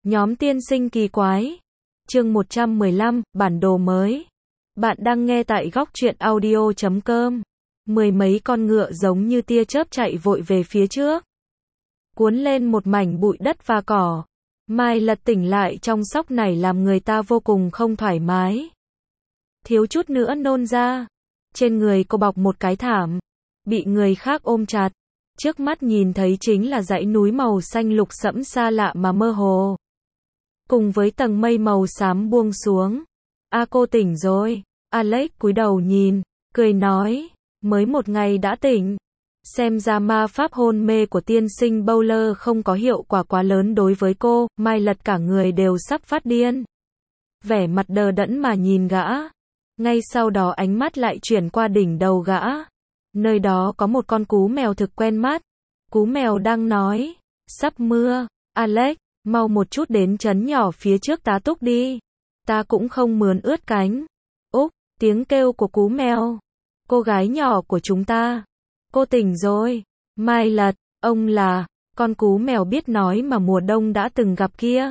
Nhóm tiên sinh kỳ quái. Chương 115, bản đồ mới. Bạn đang nghe tại góc truyện audio.com. Mười mấy con ngựa giống như tia chớp chạy vội về phía trước, cuốn lên một mảnh bụi đất và cỏ. Mai Lật tỉnh lại trong sóc này làm người ta vô cùng không thoải mái. Thiếu chút nữa nôn ra. Trên người cô bọc một cái thảm, bị người khác ôm chặt. Trước mắt nhìn thấy chính là dãy núi màu xanh lục sẫm xa lạ mà mơ hồ, cùng với tầng mây màu xám buông xuống. Cô tỉnh rồi. Alex cúi đầu nhìn, cười nói, mới một ngày đã tỉnh. Xem ra ma pháp hôn mê của tiên sinh Bowler không có hiệu quả quá lớn đối với cô. Mai Lật cả người đều sắp phát điên, vẻ mặt đờ đẫn mà nhìn gã. Ngay sau đó ánh mắt lại chuyển qua đỉnh đầu gã. Nơi đó có một con cú mèo thực quen mắt. Cú mèo đang nói, sắp mưa, Alex, mau một chút đến trấn nhỏ phía trước tá túc đi. Ta cũng không mướn ướt cánh. Úc, tiếng kêu của cú mèo. Cô gái nhỏ của chúng ta. Cô tỉnh rồi. Mai Lật, ông là con cú mèo biết nói mà mùa đông đã từng gặp kia.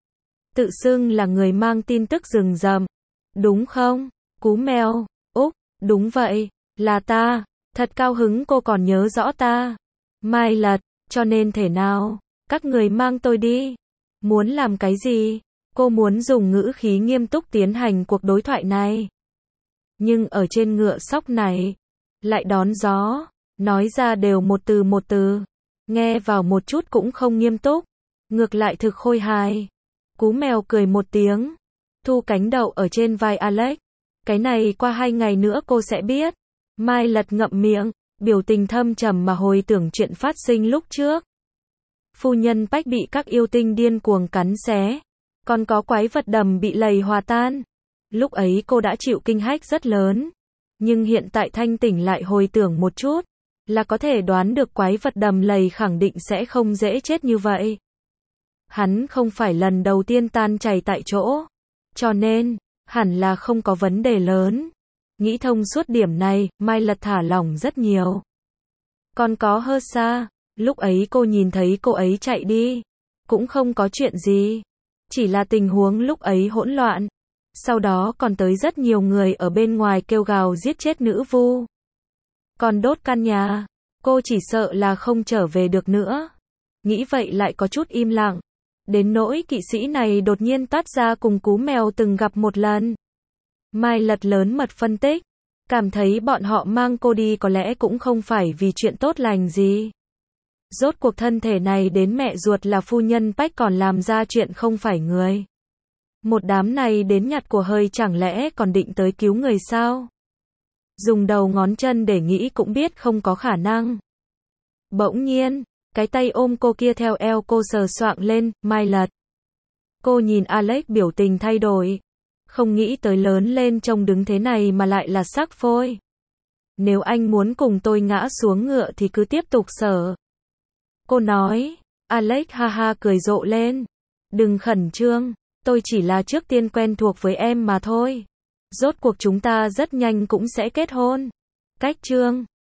Tự xưng là người mang tin tức rừng rậm. Đúng không? Cú mèo, Úc, đúng vậy, là ta. Thật cao hứng cô còn nhớ rõ ta. Mai Lật, cho nên thế nào? Các người mang tôi đi. Muốn làm cái gì? Cô muốn dùng ngữ khí nghiêm túc tiến hành cuộc đối thoại này. Nhưng ở trên ngựa sóc này, lại đón gió, nói ra đều một từ, nghe vào một chút cũng không nghiêm túc, ngược lại thực khôi hài. Cú mèo cười một tiếng, thu cánh đậu ở trên vai Alex. Cái này qua 2 ngày nữa cô sẽ biết. Mai Lật ngậm miệng, biểu tình thâm trầm mà hồi tưởng chuyện phát sinh lúc trước. Phu nhân Pách bị các yêu tinh điên cuồng cắn xé, còn có quái vật đầm bị lầy hòa tan. Lúc ấy cô đã chịu kinh hách rất lớn, nhưng hiện tại thanh tỉnh lại hồi tưởng một chút, là có thể đoán được quái vật đầm lầy khẳng định sẽ không dễ chết như vậy. Hắn không phải lần đầu tiên tan chảy tại chỗ, cho nên, hẳn là không có vấn đề lớn. Nghĩ thông suốt điểm này, Mai Lật thả lỏng rất nhiều. Còn có Hersa, lúc ấy cô nhìn thấy cô ấy chạy đi, cũng không có chuyện gì. Chỉ là tình huống lúc ấy hỗn loạn. Sau đó còn tới rất nhiều người ở bên ngoài kêu gào giết chết nữ vu. Còn đốt căn nhà, cô chỉ sợ là không trở về được nữa. Nghĩ vậy lại có chút im lặng. Đến nỗi kỵ sĩ này đột nhiên toát ra cùng cú mèo từng gặp một lần. Mai Lật lớn mật phân tích, cảm thấy bọn họ mang cô đi có lẽ cũng không phải vì chuyện tốt lành gì. Rốt cuộc thân thể này đến mẹ ruột là phu nhân Pách còn làm ra chuyện không phải người. Một đám này đến nhặt của hơi chẳng lẽ còn định tới cứu người sao? Dùng đầu ngón chân để nghĩ cũng biết không có khả năng. Bỗng nhiên, cái tay ôm cô kia theo eo cô sờ soạng lên. Mai Lật. Cô nhìn Alex biểu tình thay đổi. Không nghĩ tới lớn lên trông đứng thế này mà lại là sắc phôi. Nếu anh muốn cùng tôi ngã xuống ngựa thì cứ tiếp tục sờ. Cô nói. Alex ha ha cười rộ lên. Đừng khẩn trương, tôi chỉ là trước tiên quen thuộc với em mà thôi. Rốt cuộc chúng ta rất nhanh cũng sẽ kết hôn. Cách trương.